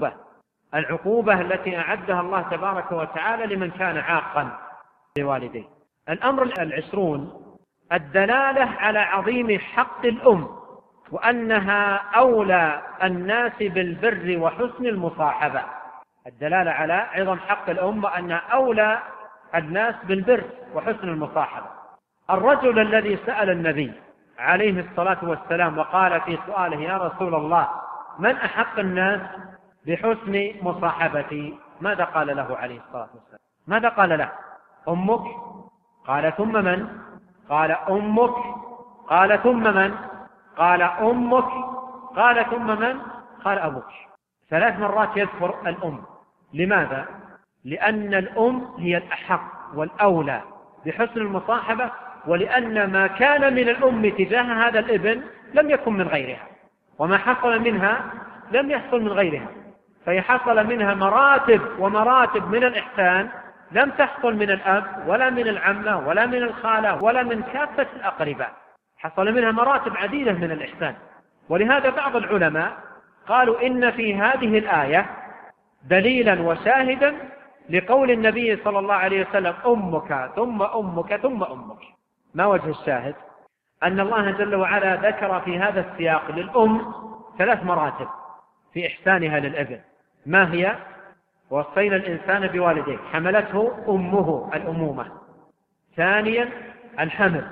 العقوبة التي أعدها الله تبارك وتعالى لمن كان عاقا لوالديه. الأمر 20 الدلالة على عظيم حق الأم، وأنها أولى الناس بالبر وحسن المصاحبة. الدلالة على عظم حق الأم وأنها أولى الناس بالبر وحسن المصاحبة. الرجل الذي سأل النبي عليه الصلاة والسلام وقال في سؤاله: يا رسول الله، من أحق الناس بحسن مصاحبتي؟ ماذا قال له عليه الصلاة والسلام؟ ماذا قال له؟ أمك؟ قال ثم من؟ قال أمك. قال ثم من؟ قال أمك. قال ثم من؟ قال أبوك. 3 مرات يذكر الأم. لماذا؟ لأن الأم هي الأحق والأولى بحسن المصاحبة، ولأن ما كان من الأم تجاه هذا الابن لم يكن من غيرها، وما حصل منها لم يحصل من غيرها، فيحصل منها مراتب ومراتب من الإحسان لم تحصل من الأب ولا من العمة ولا من الخالة ولا من كافة الأقرباء، حصل منها مراتب عديدة من الإحسان. ولهذا بعض العلماء قالوا إن في هذه الآية دليلا وشاهدا لقول النبي صلى الله عليه وسلم: أمك ثم أمك ثم أمك. ما وجه الشاهد؟ أن الله جل وعلا ذكر في هذا السياق للأم 3 مراتب في إحسانها للابن. ما هي؟ وصينا الإنسان بوالديه، حملته أمه الأمومة، ثانيا الحمل،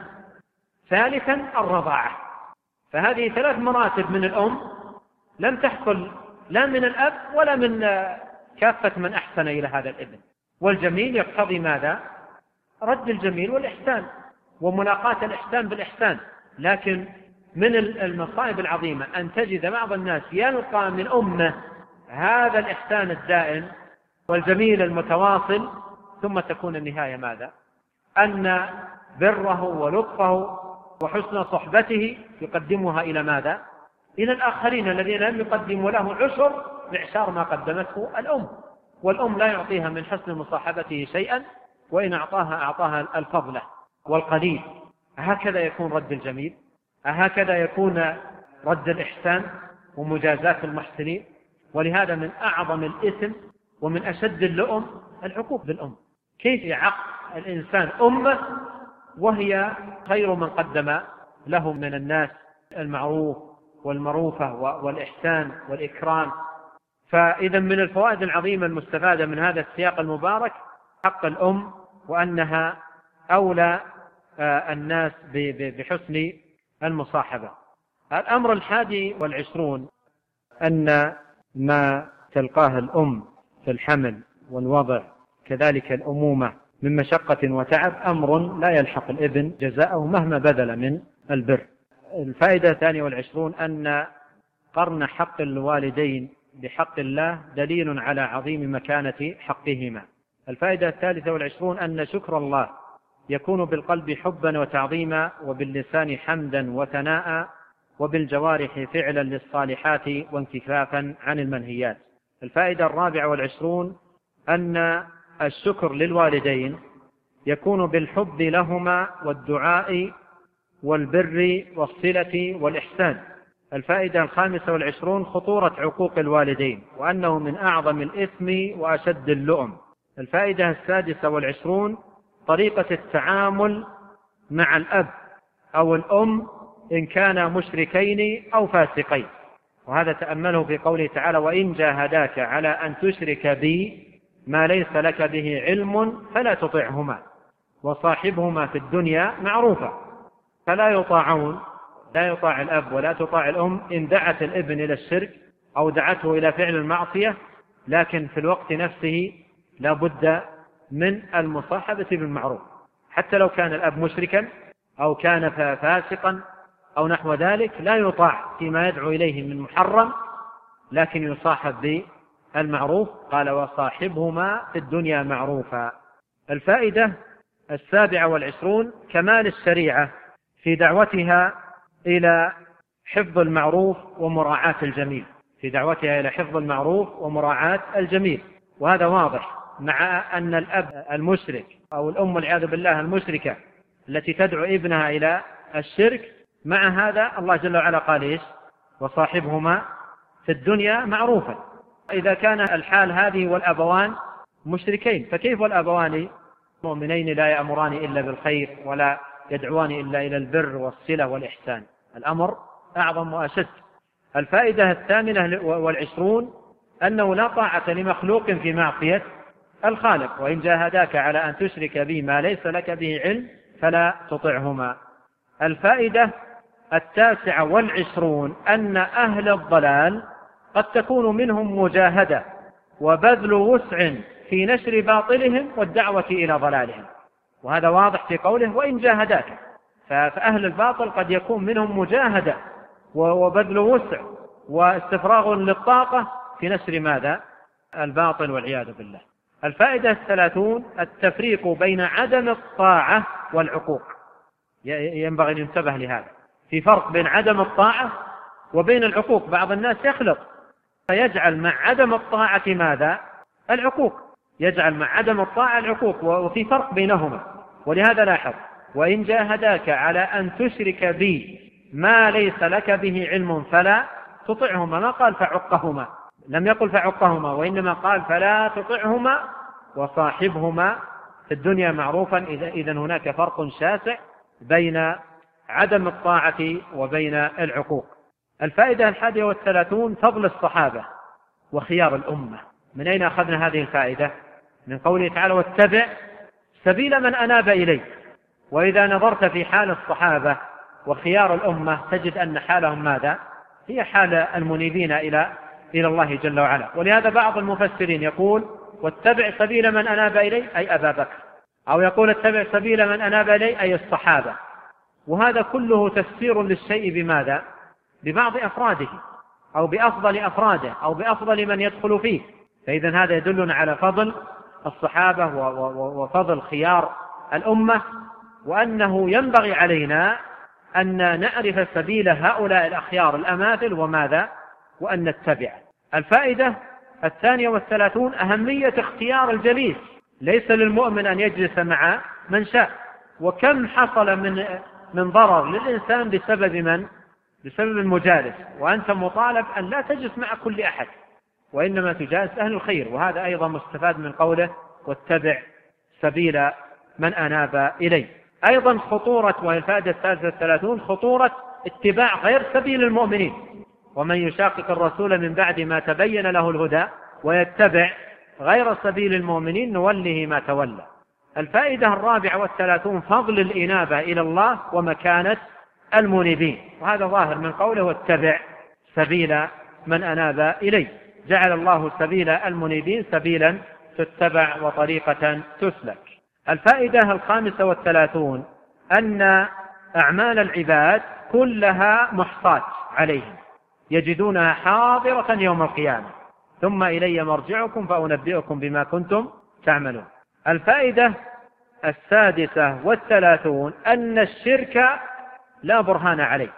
ثالثا الرضاعة. فهذه 3 مراتب من الأم لم تحصل لا من الأب ولا من كافة من أحسن إلى هذا الابن. والجميل يقتضي ماذا؟ رد الجميل والإحسان وملاقاة الإحسان بالإحسان. لكن من المصائب العظيمة أن تجد بعض الناس يلقى من أمه هذا الإحسان الدائم والجميل المتواصل، ثم تكون النهاية ماذا؟ أن بره ولطفه وحسن صحبته يقدمها إلى ماذا؟ إلى الآخرين الذين لم يقدموا له عشر معشار ما قدمته الأم. والأم لا يعطيها من حسن مصاحبته شيئا، وإن أعطاها الفضل والقليل. هكذا يكون رد الجميل، هكذا يكون رد الإحسان ومجازاة المحسنين. ولهذا من أعظم الإثم ومن أشد اللؤم العقوق بالأم. كيف يعق الإنسان أمه وهي خير من قدم له من الناس المعروف والمروفة والإحسان والإكرام؟ فإذا من الفوائد العظيمة المستفادة من هذا السياق المبارك حق الأم، وأنها أولى الناس بحسن المصاحبة. الأمر 21 أن ما تلقاه الأم في الحمل والوضع كذلك الأمومة من مشقة وتعب أمر لا يلحق الابن جزاءه مهما بذل من البر. الفائدة 22 أن قرن حق الوالدين بحق الله دليل على عظيم مكانة حقهما. الفائدة 23 أن شكر الله يكون بالقلب حبا وتعظيما، وباللسان حمدا وثناء، وبالجوارح فعلا للصالحات وانكفافا عن المنهيات. الفائدة 24 أن الشكر للوالدين يكون بالحب لهما والدعاء والبر والصلة والإحسان. الفائدة 25 خطورة عقوق الوالدين وأنه من أعظم الإثم وأشد اللؤم. الفائدة 26 طريقة التعامل مع الأب أو الأم إن كانا مشركين أو فاسقين، وهذا تأمله في قوله تعالى: وإن جاهداك على أن تشرك بي ما ليس لك به علم فلا تطعهما وصاحبهما في الدنيا معروفا. فلا يطاعون، لا يطاع الأب ولا تطاع الأم إن دعت الابن إلى الشرك أو دعته إلى فعل المعصية، لكن في الوقت نفسه لا بد من المصاحبة بالمعروف، حتى لو كان الأب مشركا أو كان فاسقا أو نحو ذلك لا يطاع فيما يدعو إليه من محرم، لكن يصاحب بالمعروف. قال: وصاحبهما في الدنيا معروفا. الفائدة 27 كمال الشريعة في دعوتها إلى حفظ المعروف ومراعاة الجميل، في دعوتها إلى حفظ المعروف ومراعاة الجميل. وهذا واضح مع أن الأب المشرك أو الأم والعياذ بالله المشركة التي تدعو ابنها إلى الشرك، مع هذا الله جل وعلا قال إيش؟ وصاحبهما في الدنيا معروفا. إذا كان الحال هذه والأبوان مشركين، فكيف والأبوان مؤمنين لا يأمران إلا بالخير ولا يدعوان إلا إلى البر والصلة والإحسان؟ الأمر أعظم وأشد. الفائدة 28 أنه لا طاعة لمخلوق في معصية الخالق، وإن جاهداك على أن تشرك به ما ليس لك به علم فلا تطعهما. الفائدة 29 أن أهل الضلال قد تكون منهم مجاهدة وبذل وسع في نشر باطلهم والدعوة إلى ضلالهم، وهذا واضح في قوله: وإن جاهداك. فأهل الباطل قد يكون منهم مجاهدة وبذل وسع واستفراغ للطاقة في نشر ماذا؟ الباطل والعياذ بالله. الفائدة 30 التفريق بين عدم الطاعة والعقوق. ينبغي أن ينتبه لهذا، في فرق بين عدم الطاعة وبين العقوق. بعض الناس يخلط فيجعل مع عدم الطاعة ماذا؟ العقوق، يجعل مع عدم الطاعة العقوق، وفي فرق بينهما. ولهذا لاحظ: وإن جاهداك على أن تشرك بي ما ليس لك به علم فلا تطعهما. ما قال فعقهما، لم يقل فعقهما، وإنما قال فلا تطعهما وصاحبهما في الدنيا معروفا. إذن هناك فرق شاسع بين عدم الطاعة وبين العقوق. الفائدة 31 فضل الصحابة وخيار الأمة. من أين أخذنا هذه الفائدة؟ من قوله تعالى: واتبع سبيل من أناب إليه. وإذا نظرت في حال الصحابة وخيار الأمة تجد أن حالهم ماذا؟ هي حال المنيبين إلى الله جل وعلا. ولهذا بعض المفسرين يقول: واتبع سبيل من أناب إليه أي أبا بكر، أو يقول: اتبع سبيل من أناب إليه أي الصحابة. وهذا كله تفسير للشيء بماذا؟ ببعض أفراده أو بأفضل أفراده أو بأفضل من يدخل فيه. فإذا هذا يدلنا على فضل الصحابة وفضل خيار الأمة، وأنه ينبغي علينا أن نعرف سبيل هؤلاء الأخيار الأماثل وماذا؟ وأن نتبع. الفائدة 32 أهمية اختيار الجليس. ليس للمؤمن أن يجلس مع من شاء، وكم حصل من ضرر للإنسان بسبب من؟ بسبب المجالس. وأنت مطالب أن لا تجلس مع كل أحد، وإنما تجالس أهل الخير. وهذا أيضا مستفاد من قوله: واتبع سبيل من أناب إليه. أيضا خطورة، وهي الفائدة 33 خطورة اتباع غير سبيل المؤمنين. ومن يشاقق الرسول من بعد ما تبين له الهدى ويتبع غير سبيل المؤمنين نوله ما تولى. الفائدة 34 فضل الإنابة إلى الله ومكانة المنيبين، وهذا ظاهر من قوله: واتبع سبيل من أناب إليه. جعل الله سبيل المنيبين سبيلا تتبع وطريقة تسلك. الفائدة 35 أن أعمال العباد كلها محصاة عليهم، يجدونها حاضرة يوم القيامة، ثم إلي مرجعكم فأنبئكم بما كنتم تعملون. الفائدة 36 أن الشرك لا برهان عليه،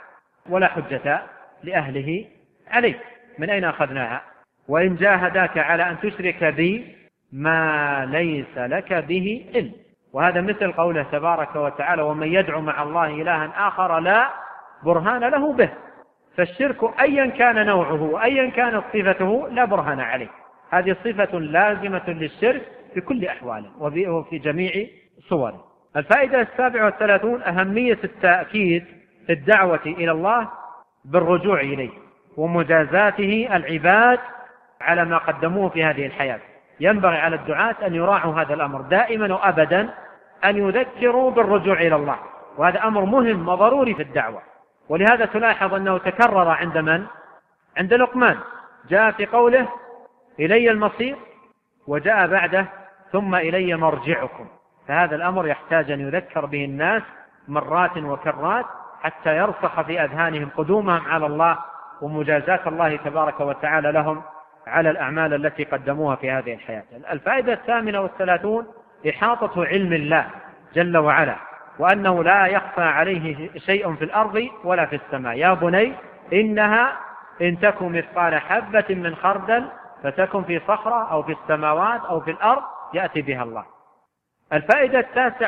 ولا حجة لأهله عليه. من أين أخذناها؟ وإن جاهداك على أن تشرك بي ما ليس لك به علم. وهذا مثل قوله تبارك وتعالى ومن يدعو مع الله إلها آخر لا برهان له به. فالشرك أيا كان نوعه وأيا كانت صفته لا برهان عليه. هذه صفة لازمة للشرك في كل أحواله وفي جميع صوره. الفائدة 37 أهمية التأكيد في الدعوة إلى الله بالرجوع إليه ومجازاته العباد على ما قدموه في هذه الحياة. ينبغي على الدعاة أن يراعوا هذا الأمر دائما وأبدا، أن يذكروا بالرجوع إلى الله، وهذا أمر مهم وضروري في الدعوة. ولهذا تلاحظ أنه تكرر عند من؟ عند لقمان، جاء في قوله إلي المصير، وجاء بعده ثم إلي مرجعكم. فهذا الأمر يحتاج أن يذكر به الناس مرات وكرات حتى يرسخ في أذهانهم قدومهم على الله ومجازاة الله تبارك وتعالى لهم على الأعمال التي قدموها في هذه الحياة. الفائدة 38 إحاطة علم الله جل وعلا، وأنه لا يخفى عليه شيء في الأرض ولا في السماء. يا بني إنها إن تكن مثقال حبة من خردل فتكن في صخرة أو في السماوات أو في الأرض يأتي بها الله. الفائدة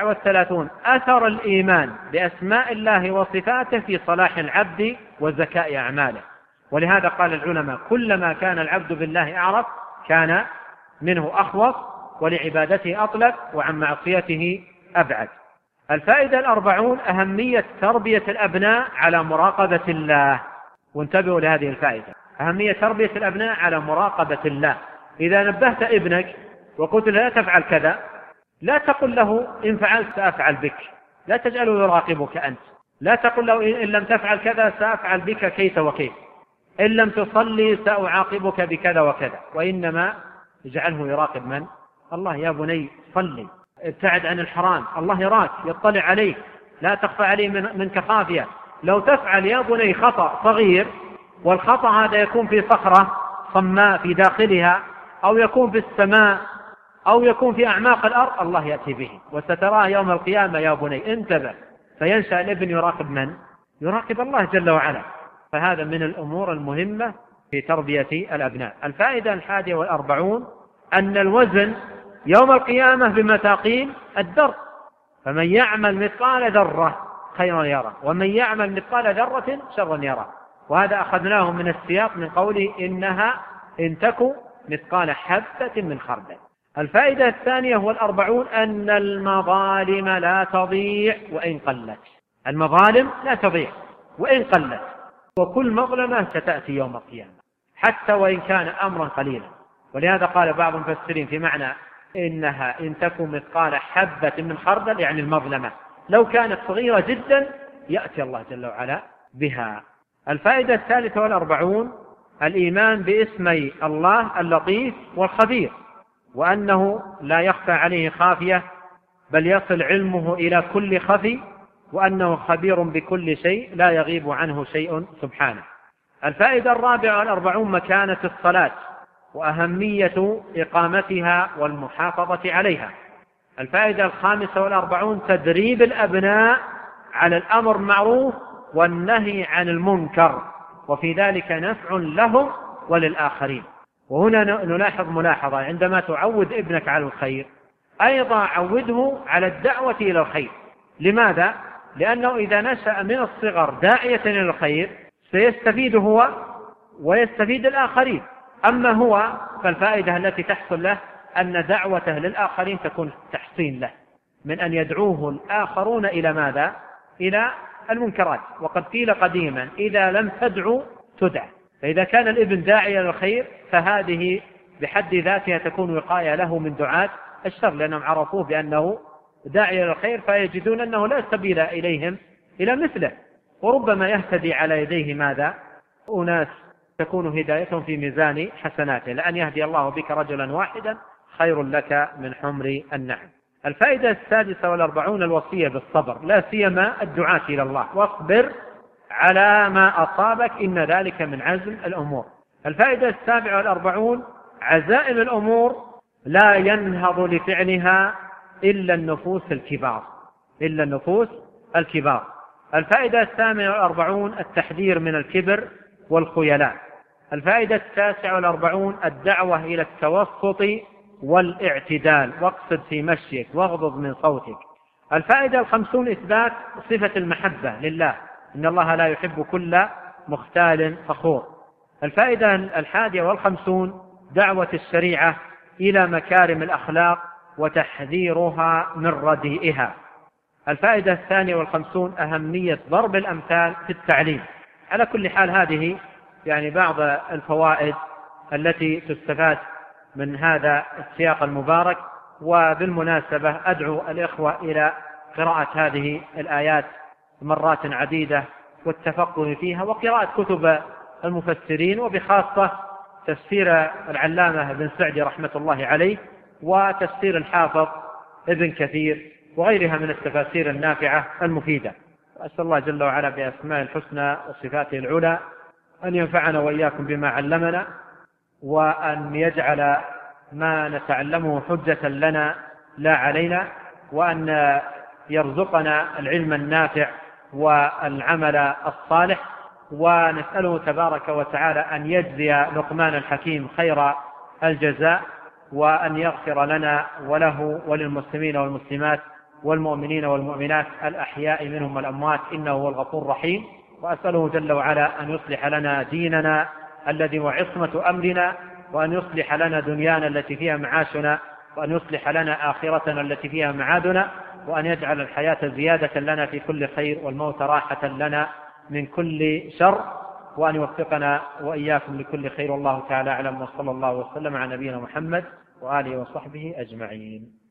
39 أثر الإيمان بأسماء الله وصفاته في صلاح العبد وزكاء أعماله. ولهذا قال العلماء كلما كان العبد بالله أعرف كان منه أخوف ولعبادته أطلق وعن معصيته أبعد. الفائدة 40 أهمية تربية الأبناء على مراقبة الله. وانتبهوا لهذه الفائدة، أهمية تربية الأبناء على مراقبة الله. إذا نبهت ابنك وقلت له لا تفعل كذا، لا تقل له إن فعلت سأفعل بك، لا تجعله يراقبك أنت. لا تقل له إن لم تفعل كذا سأفعل بك كيف وكيف، إن لم تصلي سأعاقبك بكذا وكذا، وإنما اجعله يراقب من؟ الله. يا بني صلي، ابتعد عن الحرام، الله يراك يطلع عليك، لا تخفى عليه منك خافية. لو تفعل يا بني خطأ صغير، والخطأ هذا يكون في صخرة صماء في داخلها، أو يكون في السماء، أو يكون في أعماق الأرض، الله يأتي به وستراه يوم القيامة. يا بني انتبه. فينشأ الابن يراقب من؟ يراقب الله جل وعلا. فهذا من الأمور المهمة في تربية الأبناء. الفائدة 41 أن الوزن يوم القيامة بمثاقيل الذر، فمن يعمل مثقال ذرة خيرا يرى ومن يعمل مثقال ذرة شرا يرى. وهذا أخذناه من السياق من قوله إنها إن تكن مثقال حبة من خردل. الفائدة 42 أن المظالم لا تضيع وإن قلت. المظالم لا تضيع وإن قلت، وكل مظلمة ستأتي يوم القيامة حتى وإن كان أمرا قليلا. ولهذا قال بعض المفسرين في معنى إنها إن تكن مثقال حبة من خردل، يعني المظلمة لو كانت صغيرة جدا يأتي الله جل وعلا بها. الفائدة 43 الإيمان باسمي الله اللطيف والخبير، وأنه لا يخفى عليه خافية بل يصل علمه إلى كل خفي، وأنه خبير بكل شيء لا يغيب عنه شيء سبحانه. الفائدة 44 مكانة الصلاة وأهمية إقامتها والمحافظة عليها. الفائدة 45 تدريب الأبناء على الأمر بالمعروف والنهي عن المنكر، وفي ذلك نفع لهم وللآخرين. وهنا نلاحظ ملاحظة، عندما تعود ابنك على الخير أيضا عوده على الدعوة إلى الخير. لماذا؟ لأنه إذا نشأ من الصغر داعية إلى الخير سيستفيد هو ويستفيد الآخرين. أما هو فالفائدة التي تحصل له أن دعوته للآخرين تكون تحصين له من أن يدعوه الآخرون إلى ماذا؟ إلى المنكرات. وقد قيل قديما إذا لم تدعو تدعى. فإذا كان الابن داعي إلى الخير فهذه بحد ذاتها تكون وقاية له من دعاة الشر، لأنهم عرفوه بأنه داعي إلى الخير فيجدون أنه لا سبيل إليهم إلى مثله، وربما يهتدي على يديه ماذا؟ أناس تكون هدايتهم في ميزان حسناته. لأن يهدي الله بك رجلا واحدا خير لك من حمر النعم. الفائدة 46 الوصية بالصبر، لا سيما الدعاة إلى الله، واصبر على ما أصابك إن ذلك من عزم الأمور. الفائدة 47 عزائم الأمور لا ينهض لفعلها إلا النفوس الكبار، الفائدة 48 التحذير من الكبر والخيلاء. الفائدة 49 الدعوة إلى التوسط والاعتدال، واقصد في مشيك واغضض من صوتك. الفائدة 50 إثبات صفة المحبة لله، إن الله لا يحب كل مختال فخور. الفائدة 51 دعوة الشريعة إلى مكارم الأخلاق وتحذيرها من رديئها. الفائدة 52 أهمية ضرب الأمثال في التعليم. على كل حال هذه يعني بعض الفوائد التي تستفاد من هذا السياق المبارك. وبالمناسبة أدعو الإخوة إلى قراءة هذه الآيات مرات عديدة والتفقه فيها، وقراءة كتب المفسرين، وبخاصة تفسير العلامة ابن سعدي رحمة الله عليه، وتفسير الحافظ ابن كثير، وغيرها من التفاسير النافعة المفيدة. وأسأل الله جل وعلا بأسماء الحسنى وصفاته العلى أن ينفعنا وإياكم بما علمنا، وأن يجعل ما نتعلمه حجة لنا لا علينا، وأن يرزقنا العلم النافع والعمل الصالح. ونسأله تبارك وتعالى أن يجزي لقمان الحكيم خير الجزاء، وأن يغفر لنا وله وللمسلمين والمسلمات والمؤمنين والمؤمنات الأحياء منهم والأموات، إنه هو الغفور الرحيم. وأسأله جل وعلا أن يصلح لنا ديننا الذي هو عصمة أمرنا، وأن يصلح لنا دنيانا التي فيها معاشنا، وأن يصلح لنا آخرتنا التي فيها معادنا، وأن يجعل الحياة زيادة لنا في كل خير والموت راحة لنا من كل شر، وأن يوفقنا وإياكم لكل خير. والله تعالى أعلم، وصلى الله وسلم على نبينا محمد وآله وصحبه أجمعين.